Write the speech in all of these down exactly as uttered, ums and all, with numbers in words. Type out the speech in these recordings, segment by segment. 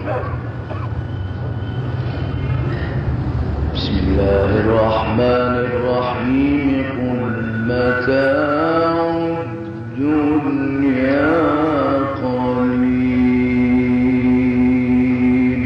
بسم الله الرحمن الرحيم قل متاع الدنيا قليل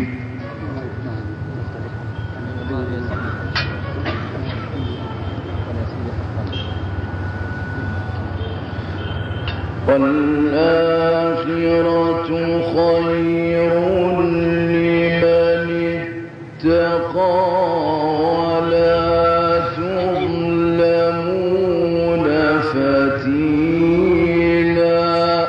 والآخرة خير لمن اتقى ولا تظلمون فتيلا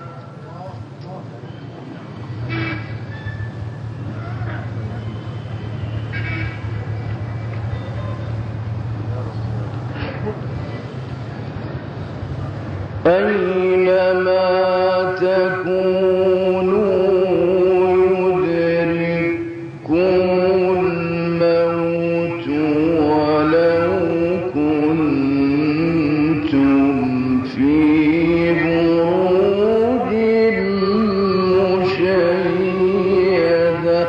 أينما تكونوا يدرككم الموت ولو كنتم في بروج مشيدة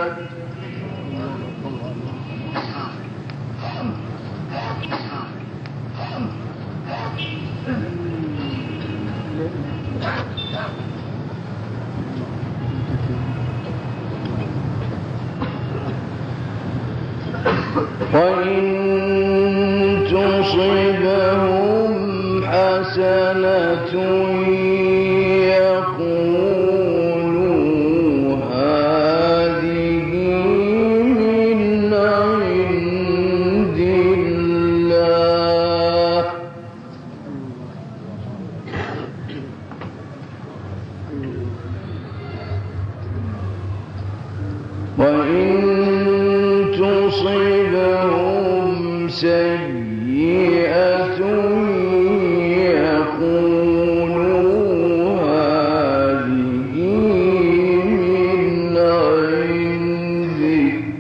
وإن تصبهم حسنة يقولوا هذه من عند الله وإن تصبهم سيئة يقولوا هذه من عندك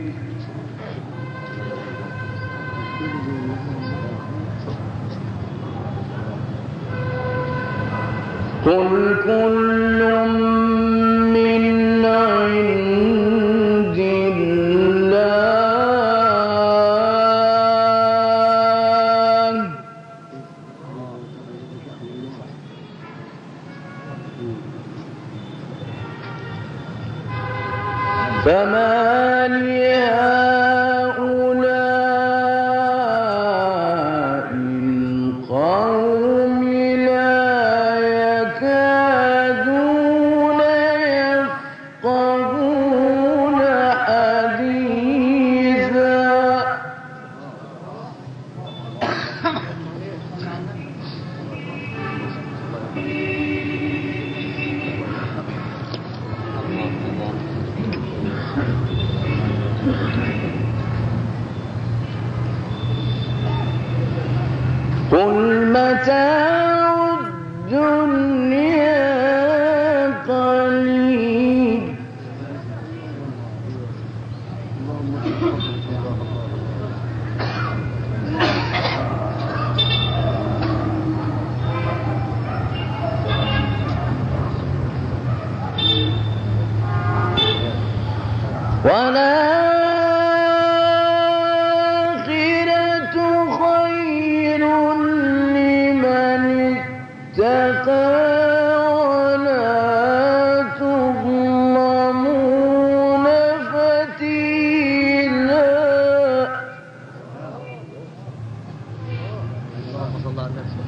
قل كل من عند الله فما لهؤلاء القوم لا يكادون يفقهون حديثا قل متاع الدنيا قليل والآخرة خير لمن اتقى ولا تظلمون فتيلا اللهم صل على النبي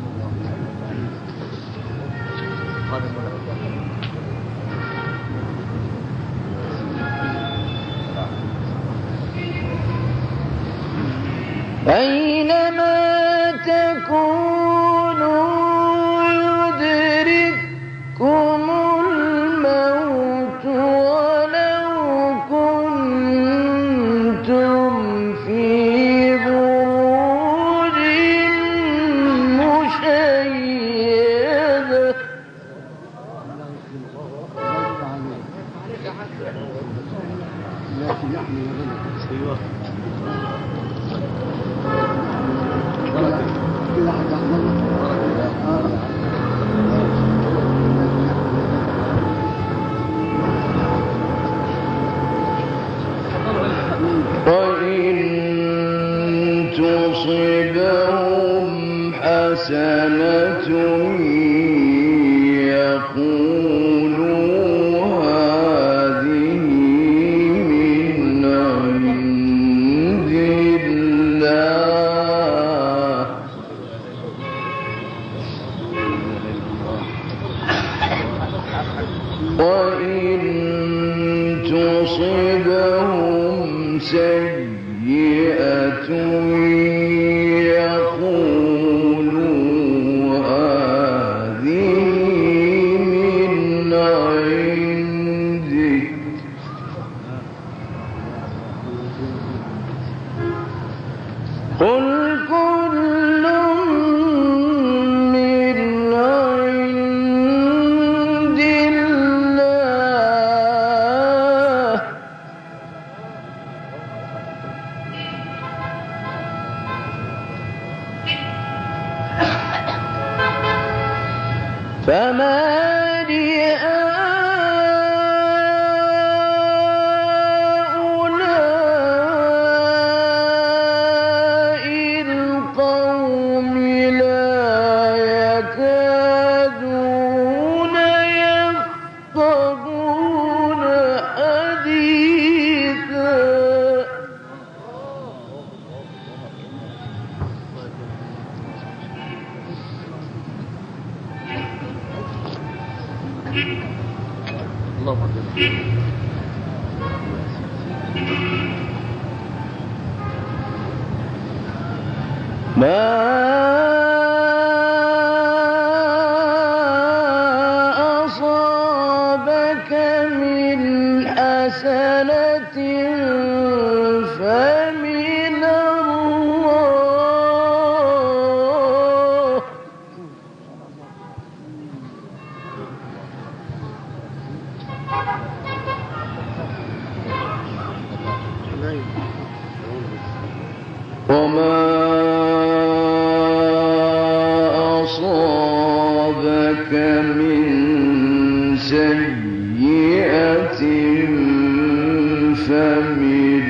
أينما تكونوا يدرككم الموت ولو كنتم في بروج مشيدة حسنة يقولوا هذه من عند الله وإن تصبهم سيئة يقولوا هذه من عندك قل كل من عند الله فما لهؤلاء القوم لا يكادون يفقهون حديثا ما أصابك من حسنة فمن الله وما أصابك من سيئة فمن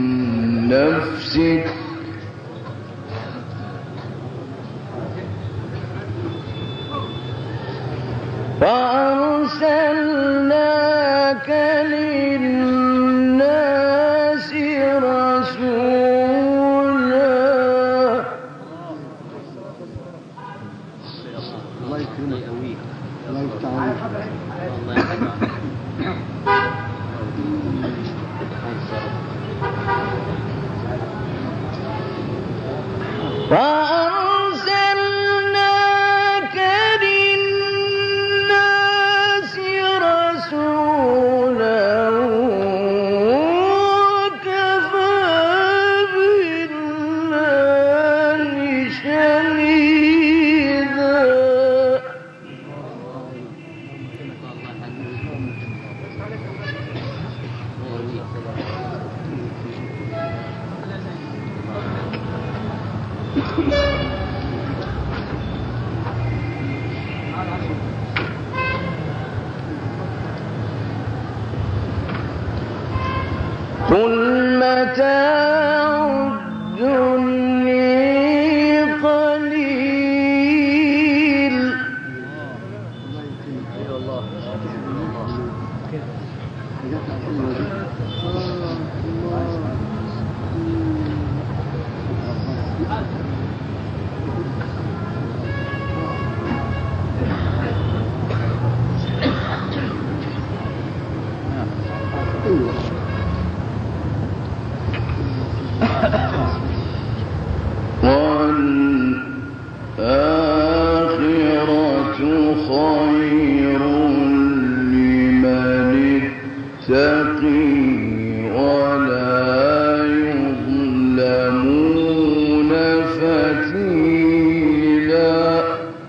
نفسك فأرسلناك للناس رسولا الله يكرمك الله يفتح عليك وأرسلناك للناس رسولا وكفى بالله شهيدا قل متاع الدنيا قليل والآخرة خير لمن اتقي ولا يظلمون فتيلا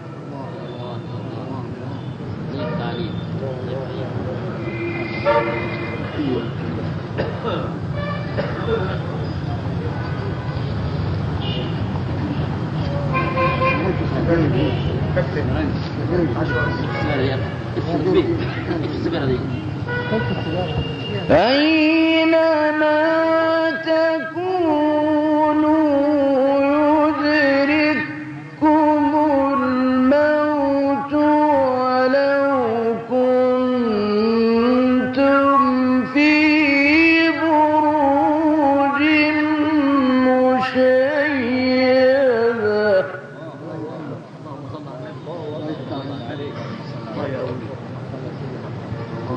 أينما تكونوا يدرككم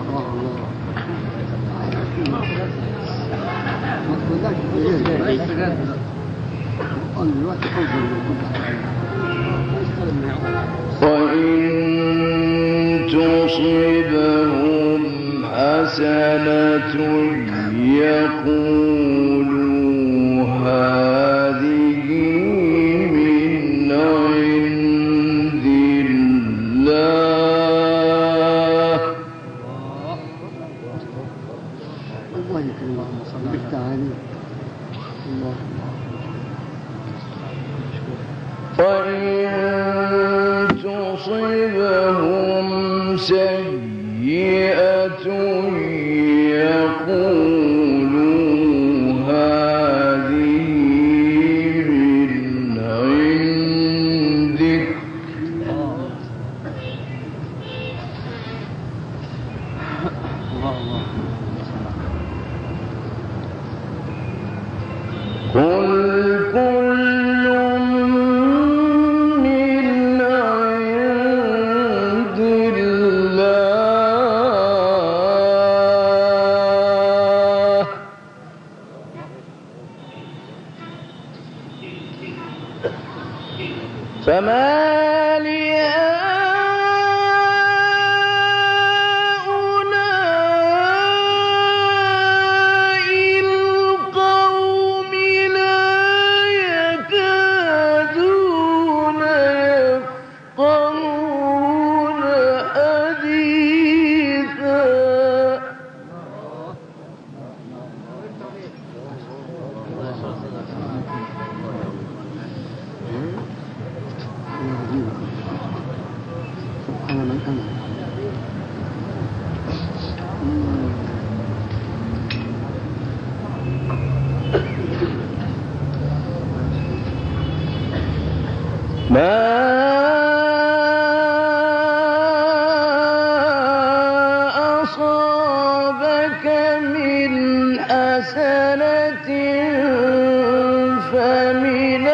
وإن تصبهم حسنة يقولوا هذه من عند الله. الله يكرمك ويصلحك عليك. الله وإن تصبهم سيئة يقولوا هذه من عندك. قل كل من عند الله فما لهؤلاء القوم لا يكادون يفقهون حديثا. سبحان من أنا. ما أصابك من حسنة فمن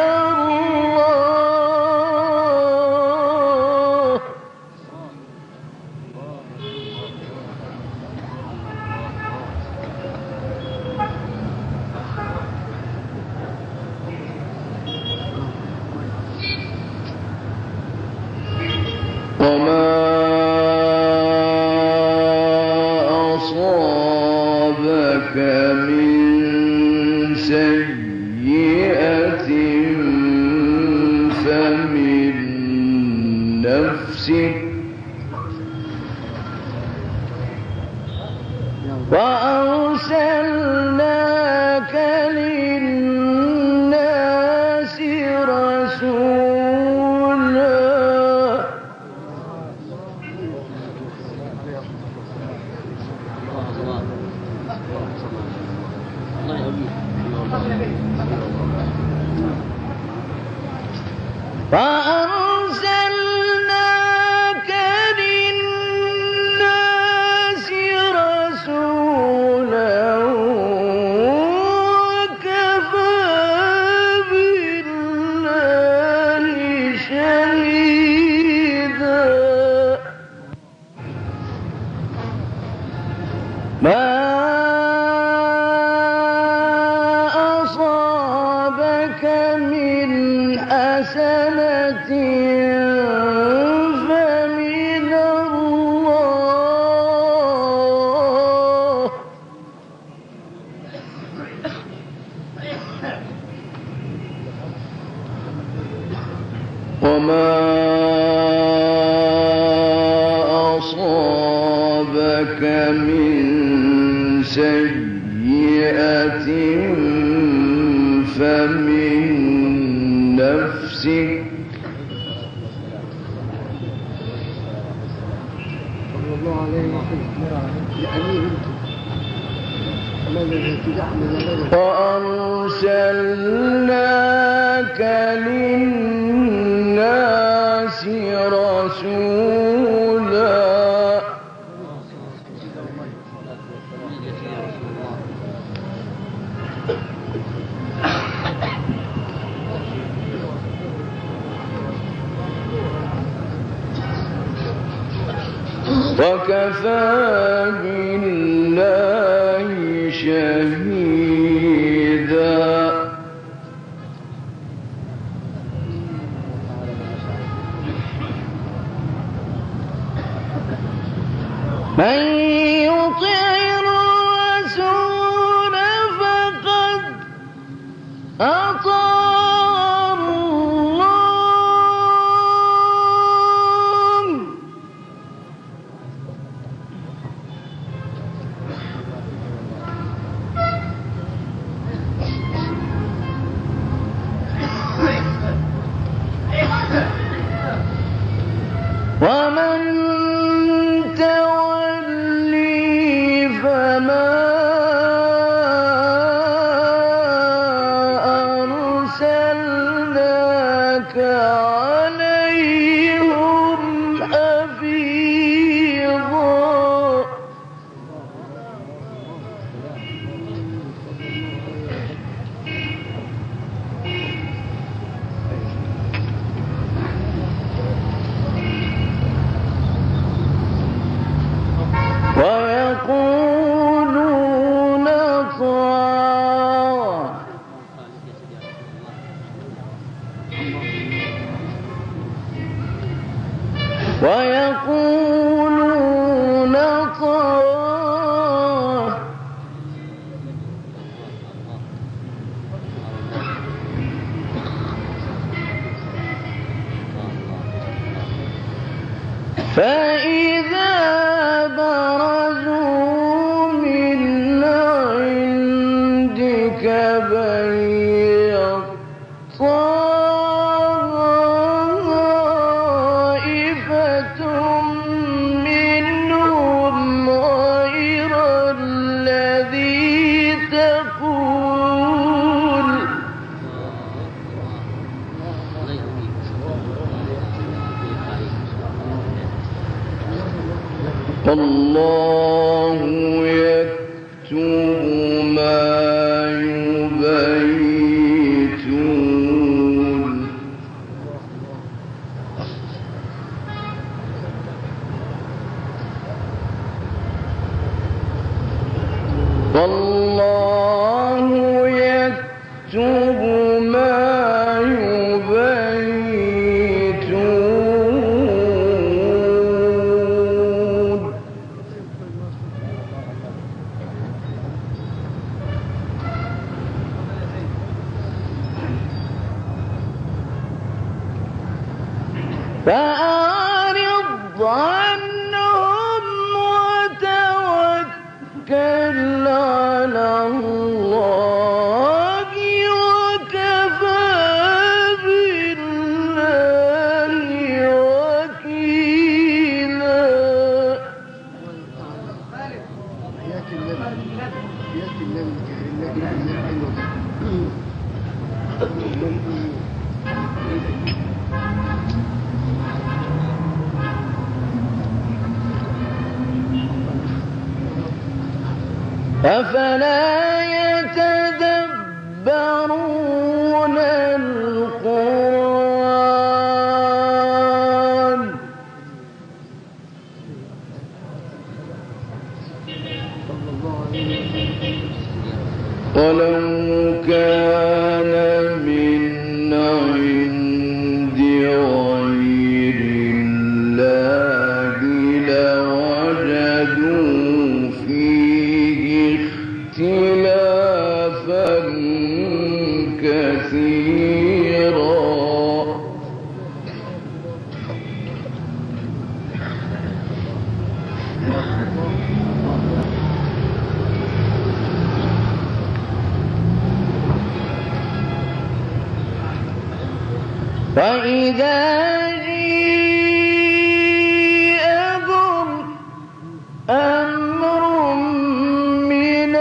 الله وما أصابك من سيئة فمن نفسك وأرسلناك للناس رسولا. فأرسلناك للناس رسولا وكفى بالله شهيدا. ما أصابك من حسنة فمن الله وما أصابك من سيئة فمن نفسك صلى الله عليه وسلم. لأمير وأرسلناك للناس رسولا وكفى وكفى بالله شهيدا من يطع الرسول فقد أطاع الله ومن تولي فما أرسلناك عليهم حفيظا ويقولون طاعة ويقولون طاعة فإذا برزوا من عندك بيض طائفة منهم غير الذي تقول الله يكتب ما يبيتون والله يكتب ما يبيتون فأعرض عنهم وتوكل على الله وكفى بالله وكيلا حياة النبي حياة النبي النبي النبي أفلا يتدبرون القرآن ولو كان من عند غير الله لوجدوا فيه اختلافا كثيرا فإذا جاءهم أمر من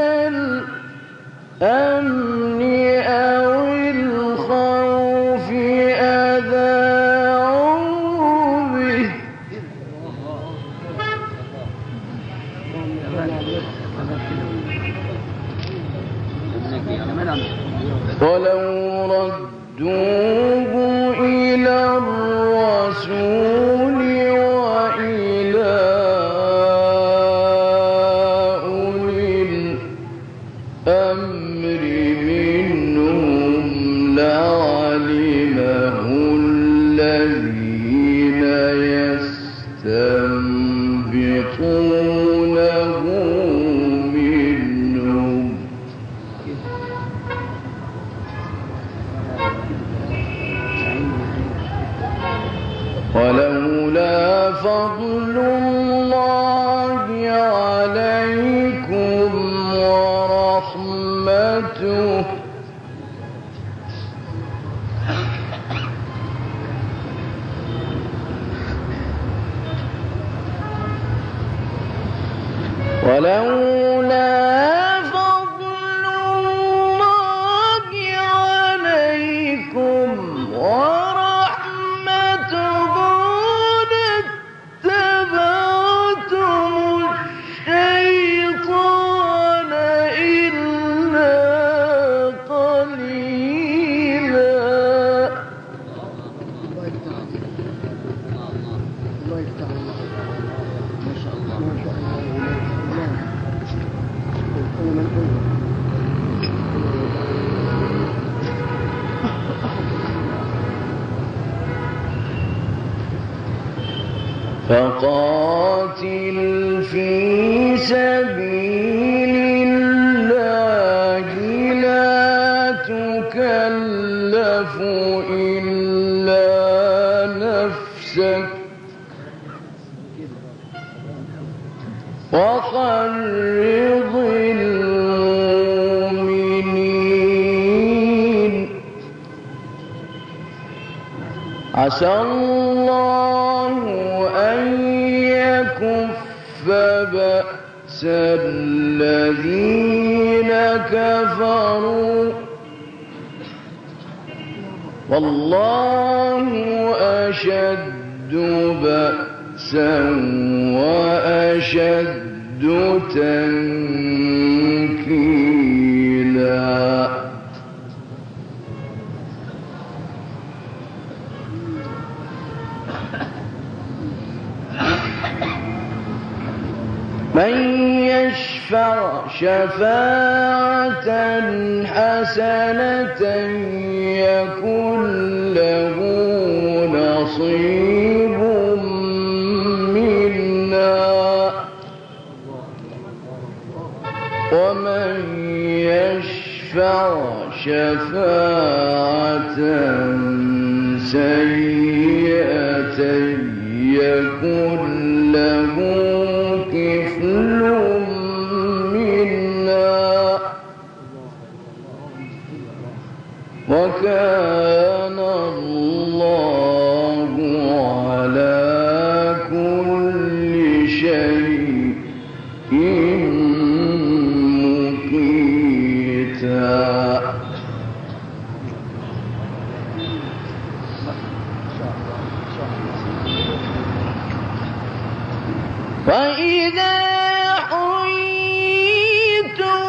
الأمن أو الخوف أذاعوا به ولو ردوه إلى الرسول وإلى ورحمته ولولا فضل الله عليكم ورحمته لاتبعتم الشيطان إلا قليلا. الله يفتح عليك. الله يفتح عليك. ما شاء الله ما شاء الله. فقاتل في سبيل الله لا تكلف إلا نفسك وحرض المؤمنين عسى الله أن يكف بأس الذين كفروا والله أشد بأسا وأشد تنكيلا. من يشفع شفاعة حسنة يكن له نصيب منها ومن يشفع شفاعة سيئة يكن له كفل منها وكان الله على كل شيء مقيتا. وإذا حييتم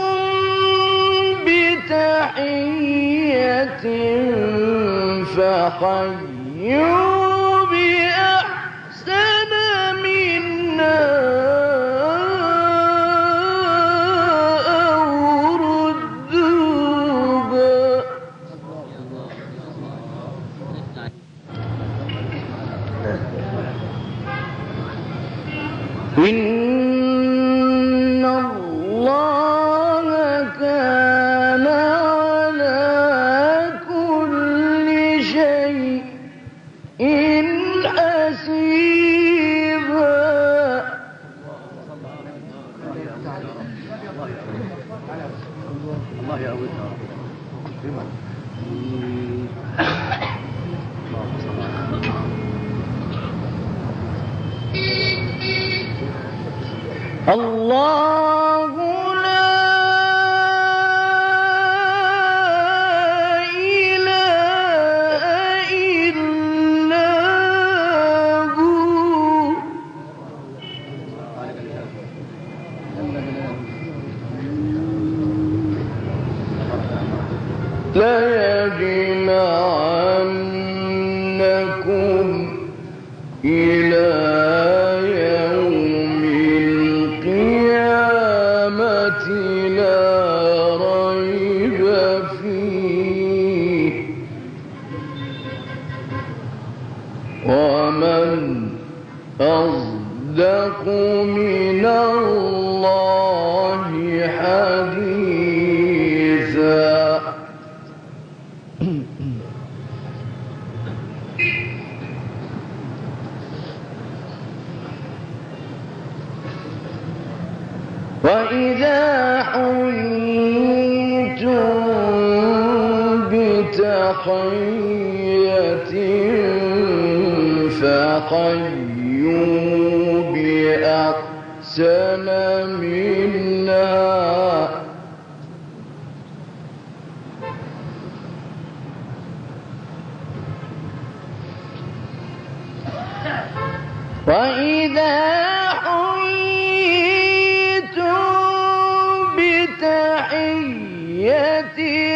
بتحية فحيوا بأحسن منها أو ردوها إن الله كان على كل شيء حسيبا. الله يقويها. الله لا إله إلا هو ليجمعنكم إلى يوم القيامة لا ريب فيه ومن أصدق من الله حديثا. وإذا حييتم بحية فحيوا بأحسن منها وإذا حييتم بتحية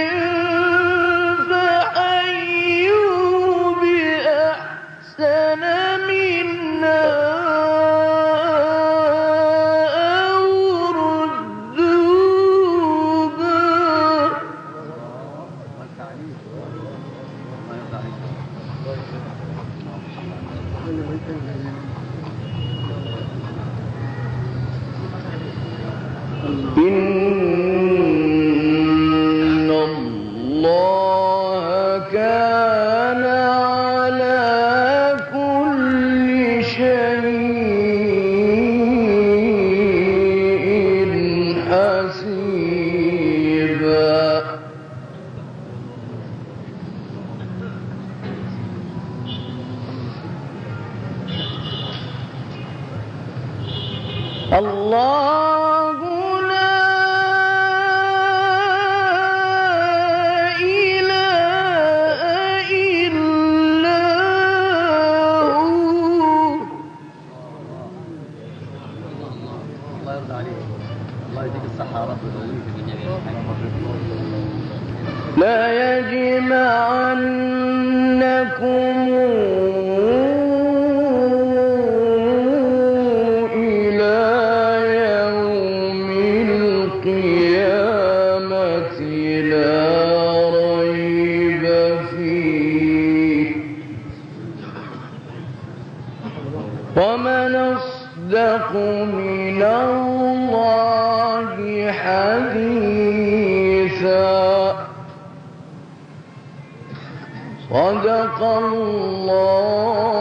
فحيوا بأحسن منها أو ردوها. إن الله كان على كل شيء حسيبا. الله لا إله إلا هو. الله يرضى عليك. الله يديك الصحة يا رب. لا يجمعنكم إلى يوم القيامة لا ريب فيه ومن أصدق من الله حديثا. صدق الله